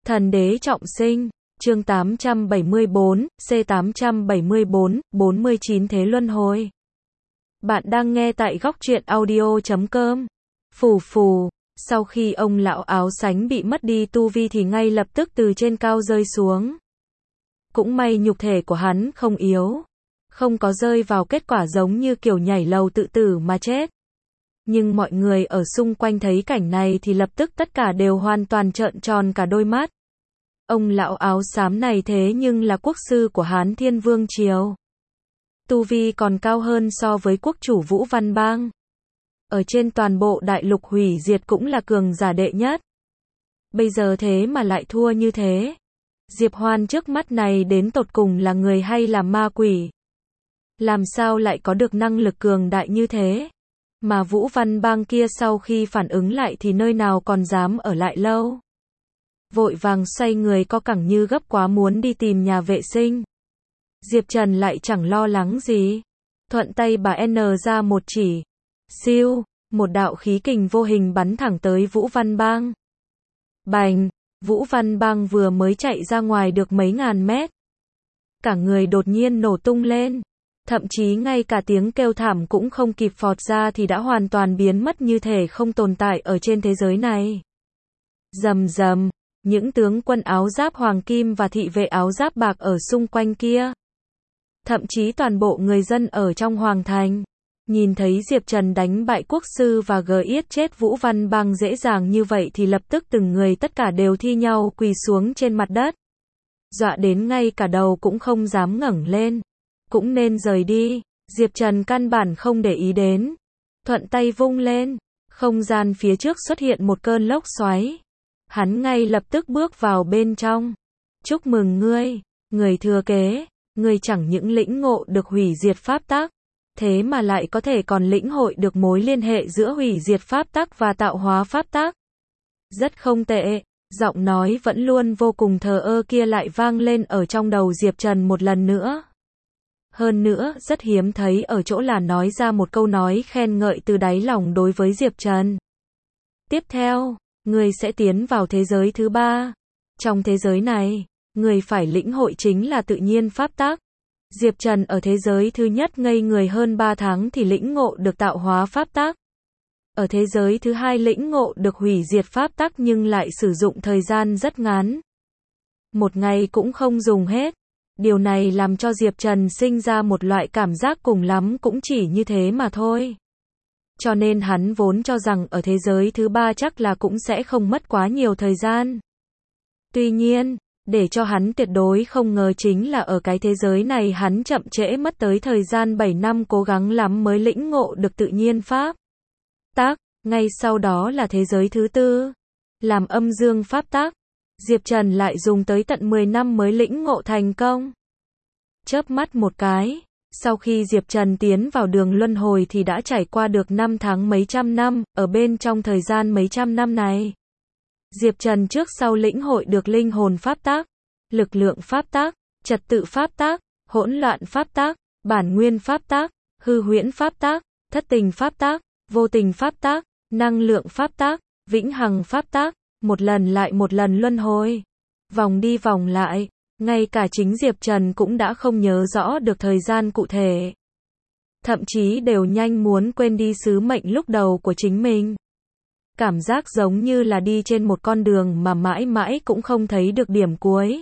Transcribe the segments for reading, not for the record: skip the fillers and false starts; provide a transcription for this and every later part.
Thần đế trọng sinh, chương 874, C874, 49 Thế Luân Hồi. Bạn đang nghe tại góc truyện audio.com. Phù phù, sau khi ông lão áo sánh bị mất đi tu vi thì ngay lập tức từ trên cao rơi xuống. Cũng may nhục thể của hắn không yếu, không có rơi vào kết quả giống như kiểu nhảy lầu tự tử mà chết. Nhưng mọi người ở xung quanh thấy cảnh này thì lập tức tất cả đều hoàn toàn trợn tròn cả đôi mắt. Ông lão áo xám này thế nhưng là quốc sư của Hán Thiên Vương Triều. Tu vi còn cao hơn so với quốc chủ Vũ Văn Bang. Ở trên toàn bộ đại lục hủy diệt cũng là cường giả đệ nhất. Bây giờ thế mà lại thua như thế. Diệp Hoan trước mắt này đến tột cùng là người hay là ma quỷ? Làm sao lại có được năng lực cường đại như thế? Mà Vũ Văn Bang kia sau khi phản ứng lại thì nơi nào còn dám ở lại lâu. Vội vàng xoay người co cẳng như gấp quá muốn đi tìm nhà vệ sinh. Diệp Trần lại chẳng lo lắng gì. Thuận tay bà N ra một chỉ. Siêu, một đạo khí kình vô hình bắn thẳng tới Vũ Văn Bang. Bành, Vũ Văn Bang vừa mới chạy ra ngoài được mấy ngàn mét. Cả người đột nhiên nổ tung lên. Thậm chí ngay cả tiếng kêu thảm cũng không kịp phọt ra thì đã hoàn toàn biến mất như thể không tồn tại ở trên thế giới này. Rầm rầm, những tướng quân áo giáp hoàng kim và thị vệ áo giáp bạc ở xung quanh kia. Thậm chí toàn bộ người dân ở trong hoàng thành. Nhìn thấy Diệp Trần đánh bại quốc sư và giết chết Vũ Văn Bang dễ dàng như vậy thì lập tức từng người tất cả đều thi nhau quỳ xuống trên mặt đất. Dọa đến ngay cả đầu cũng không dám ngẩng lên. Cũng nên rời đi, Diệp Trần căn bản không để ý đến. Thuận tay vung lên, không gian phía trước xuất hiện một cơn lốc xoáy. Hắn ngay lập tức bước vào bên trong. Chúc mừng ngươi, người thừa kế, ngươi chẳng những lĩnh ngộ được hủy diệt pháp tắc, thế mà lại có thể còn lĩnh hội được mối liên hệ giữa hủy diệt pháp tắc và tạo hóa pháp tắc. Rất không tệ, giọng nói vẫn luôn vô cùng thờ ơ kia lại vang lên ở trong đầu Diệp Trần một lần nữa. Hơn nữa, rất hiếm thấy ở chỗ là nói ra một câu nói khen ngợi từ đáy lòng đối với Diệp Trần. Tiếp theo, người sẽ tiến vào thế giới thứ ba. Trong thế giới này, người phải lĩnh hội chính là tự nhiên pháp tắc. Diệp Trần ở thế giới thứ nhất ngây người hơn 3 tháng thì lĩnh ngộ được tạo hóa pháp tắc. Ở thế giới thứ hai lĩnh ngộ được hủy diệt pháp tắc nhưng lại sử dụng thời gian rất ngắn. Một ngày cũng không dùng hết. Điều này làm cho Diệp Trần sinh ra một loại cảm giác cùng lắm cũng chỉ như thế mà thôi. Cho nên hắn vốn cho rằng ở thế giới thứ ba chắc là cũng sẽ không mất quá nhiều thời gian. Tuy nhiên, để cho hắn tuyệt đối không ngờ chính là ở cái thế giới này hắn chậm trễ mất tới thời gian 7 năm cố gắng lắm mới lĩnh ngộ được tự nhiên pháp tắc. Ngay sau đó là thế giới thứ tư, làm âm dương pháp tắc. Diệp Trần lại dùng tới tận 10 năm mới lĩnh ngộ thành công. Chớp mắt một cái, sau khi Diệp Trần tiến vào đường luân hồi thì đã trải qua được 5 tháng mấy trăm năm, ở bên trong thời gian mấy trăm năm này. Diệp Trần trước sau lĩnh hội được linh hồn pháp tắc, lực lượng pháp tắc, trật tự pháp tắc, hỗn loạn pháp tắc, bản nguyên pháp tắc, hư huyễn pháp tắc, thất tình pháp tắc, vô tình pháp tắc, năng lượng pháp tắc, vĩnh hằng pháp tắc. Một lần lại một lần luân hồi, vòng đi vòng lại, ngay cả chính Diệp Trần cũng đã không nhớ rõ được thời gian cụ thể. Thậm chí đều nhanh muốn quên đi sứ mệnh lúc đầu của chính mình. Cảm giác giống như là đi trên một con đường mà mãi mãi cũng không thấy được điểm cuối.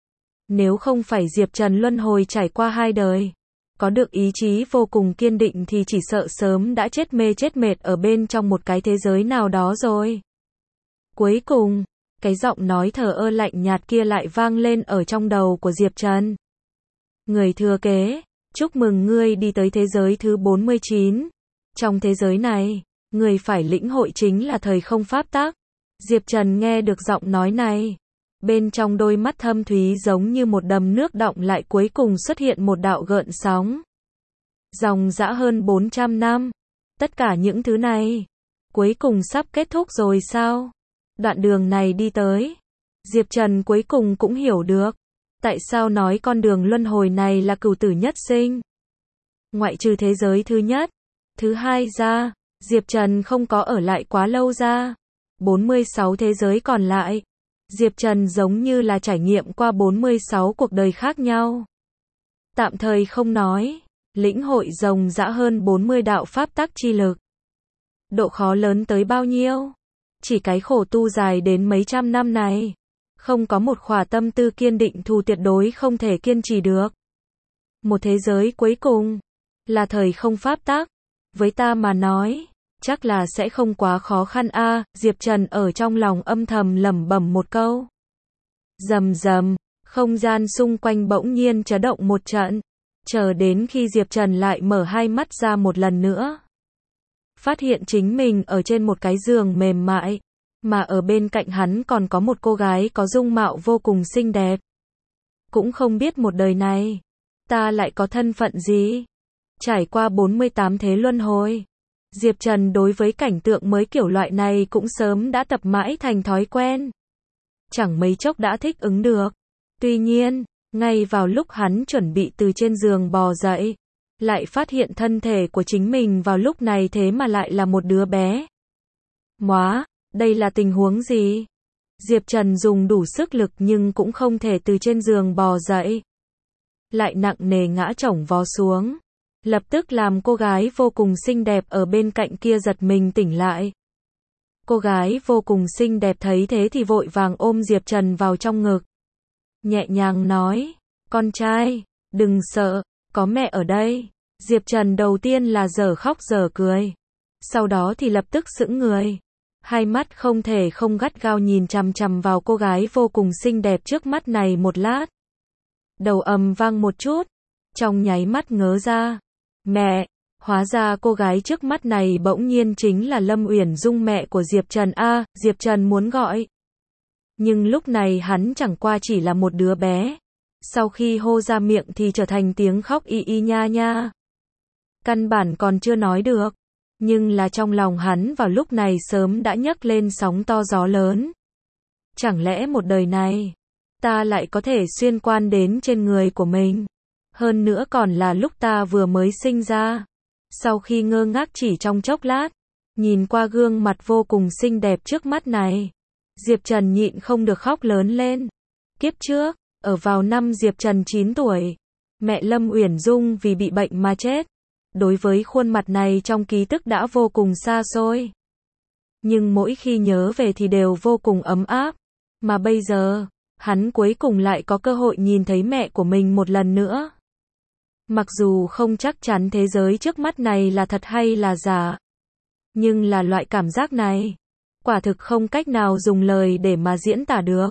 Nếu không phải Diệp Trần luân hồi trải qua 2 đời, có được ý chí vô cùng kiên định thì chỉ sợ sớm đã chết mê chết mệt ở bên trong một cái thế giới nào đó rồi. Cuối cùng, cái giọng nói thờ ơ lạnh nhạt kia lại vang lên ở trong đầu của Diệp Trần. Người thừa kế, chúc mừng ngươi đi tới thế giới thứ 49. Trong thế giới này, người phải lĩnh hội chính là thời không pháp tắc. Diệp Trần nghe được giọng nói này. Bên trong đôi mắt thâm thúy giống như một đầm nước đọng lại cuối cùng xuất hiện một đạo gợn sóng. Dòng dã hơn 400 năm. Tất cả những thứ này, cuối cùng sắp kết thúc rồi sao? Đoạn đường này đi tới, Diệp Trần cuối cùng cũng hiểu được, tại sao nói con đường luân hồi này là cửu tử nhất sinh. Ngoại trừ thế giới thứ nhất, thứ hai ra, Diệp Trần không có ở lại quá lâu ra. 46 thế giới còn lại, Diệp Trần giống như là trải nghiệm qua 46 cuộc đời khác nhau. Tạm thời không nói, lĩnh hội ròng rã hơn 40 đạo pháp tắc chi lực. Độ khó lớn tới bao nhiêu? Chỉ cái khổ tu dài đến mấy trăm năm này, không có một khỏa tâm tư kiên định thù tuyệt đối không thể kiên trì được. Một thế giới cuối cùng, là thời không pháp tắc. Với ta mà nói, chắc là sẽ không quá khó khăn a. Diệp Trần ở trong lòng âm thầm lẩm bẩm một câu. Rầm rầm, không gian xung quanh bỗng nhiên chấn động một trận. Chờ đến khi Diệp Trần lại mở hai mắt ra một lần nữa. Phát hiện chính mình ở trên một cái giường mềm mại, mà ở bên cạnh hắn còn có một cô gái có dung mạo vô cùng xinh đẹp. Cũng không biết một đời này, ta lại có thân phận gì. Trải qua 48 thế luân hồi, Diệp Trần đối với cảnh tượng mới kiểu loại này cũng sớm đã tập mãi thành thói quen. Chẳng mấy chốc đã thích ứng được. Tuy nhiên, ngay vào lúc hắn chuẩn bị từ trên giường bò dậy, lại phát hiện thân thể của chính mình vào lúc này thế mà lại là một đứa bé. Móa, đây là tình huống gì? Diệp Trần dùng đủ sức lực nhưng cũng không thể từ trên giường bò dậy. Lại nặng nề ngã chổng vó xuống. Lập tức làm cô gái vô cùng xinh đẹp ở bên cạnh kia giật mình tỉnh lại. Cô gái vô cùng xinh đẹp thấy thế thì vội vàng ôm Diệp Trần vào trong ngực. Nhẹ nhàng nói, con trai, đừng sợ, có mẹ ở đây. Diệp Trần đầu tiên là dở khóc dở cười. Sau đó thì lập tức sững người. Hai mắt không thể không gắt gao nhìn chằm chằm vào cô gái vô cùng xinh đẹp trước mắt này một lát. Đầu ầm vang một chút. Trong nháy mắt ngớ ra. Mẹ, hóa ra cô gái trước mắt này bỗng nhiên chính là Lâm Uyển Dung mẹ của Diệp Trần a. Diệp Trần muốn gọi. Nhưng lúc này hắn chẳng qua chỉ là một đứa bé. Sau khi hô ra miệng thì trở thành tiếng khóc y y nha nha. Căn bản còn chưa nói được. Nhưng là trong lòng hắn vào lúc này sớm đã nhấc lên sóng to gió lớn. Chẳng lẽ một đời này, ta lại có thể xuyên quan đến trên người của mình. Hơn nữa còn là lúc ta vừa mới sinh ra. Sau khi ngơ ngác chỉ trong chốc lát, nhìn qua gương mặt vô cùng xinh đẹp trước mắt này, Diệp Trần nhịn không được khóc lớn lên. Kiếp trước, ở vào năm Diệp Trần 9 tuổi, mẹ Lâm Uyển Dung vì bị bệnh mà chết. Đối với khuôn mặt này trong ký ức đã vô cùng xa xôi. Nhưng mỗi khi nhớ về thì đều vô cùng ấm áp. Mà bây giờ, hắn cuối cùng lại có cơ hội nhìn thấy mẹ của mình một lần nữa. Mặc dù không chắc chắn thế giới trước mắt này là thật hay là giả. Nhưng là loại cảm giác này, quả thực không cách nào dùng lời để mà diễn tả được.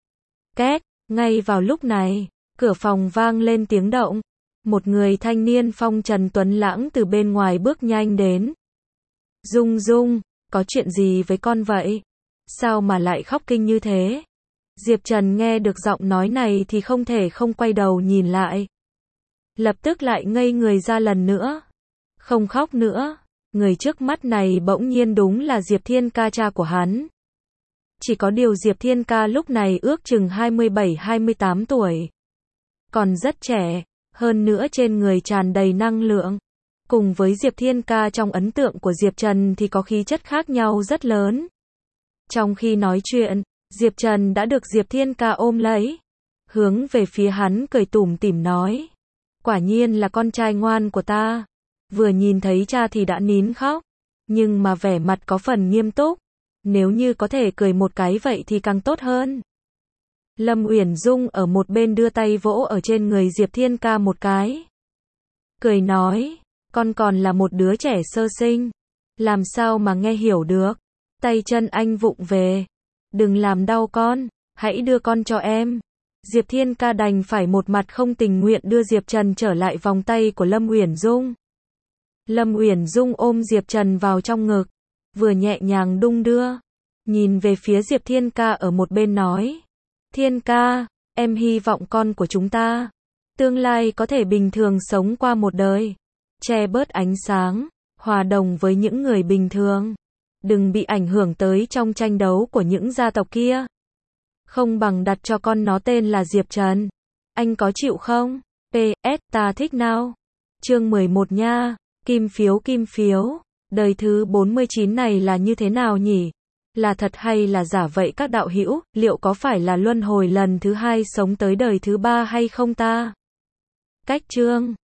Két, ngay vào lúc này, cửa phòng vang lên tiếng động. Một người thanh niên phong trần tuấn lãng từ bên ngoài bước nhanh đến. Dung Dung, có chuyện gì với con vậy? Sao mà lại khóc kinh như thế? Diệp Trần nghe được giọng nói này thì không thể không quay đầu nhìn lại. Lập tức lại ngây người ra lần nữa. Không khóc nữa. Người trước mắt này bỗng nhiên đúng là Diệp Thiên Ca cha của hắn. Chỉ có điều Diệp Thiên Ca lúc này ước chừng 27-28 tuổi. Còn rất trẻ. Hơn nữa trên người tràn đầy năng lượng. Cùng với Diệp Thiên Ca trong ấn tượng của Diệp Trần thì có khí chất khác nhau rất lớn. Trong khi nói chuyện, Diệp Trần đã được Diệp Thiên Ca ôm lấy. Hướng về phía hắn cười tủm tỉm nói. Quả nhiên là con trai ngoan của ta. Vừa nhìn thấy cha thì đã nín khóc. Nhưng mà vẻ mặt có phần nghiêm túc. Nếu như có thể cười một cái vậy thì càng tốt hơn. Lâm Uyển Dung ở một bên đưa tay vỗ ở trên người Diệp Thiên Ca một cái. Cười nói, con còn là một đứa trẻ sơ sinh. Làm sao mà nghe hiểu được. Tay chân anh vụng về. Đừng làm đau con, hãy đưa con cho em. Diệp Thiên Ca đành phải một mặt không tình nguyện đưa Diệp Trần trở lại vòng tay của Lâm Uyển Dung. Lâm Uyển Dung ôm Diệp Trần vào trong ngực. Vừa nhẹ nhàng đung đưa. Nhìn về phía Diệp Thiên Ca ở một bên nói. Thiên Ca, em hy vọng con của chúng ta tương lai có thể bình thường sống qua một đời, che bớt ánh sáng, hòa đồng với những người bình thường, đừng bị ảnh hưởng tới trong tranh đấu của những gia tộc kia. Không bằng đặt cho con nó tên là Diệp Trần. Anh có chịu không? PS, ta thích nào. Chương 11 nha. Kim phiếu. Đời thứ 49 này là như thế nào nhỉ? Là thật hay là giả vậy các đạo hữu, liệu có phải là luân hồi lần thứ 2 sống tới đời thứ 3 hay không ta? Cách chương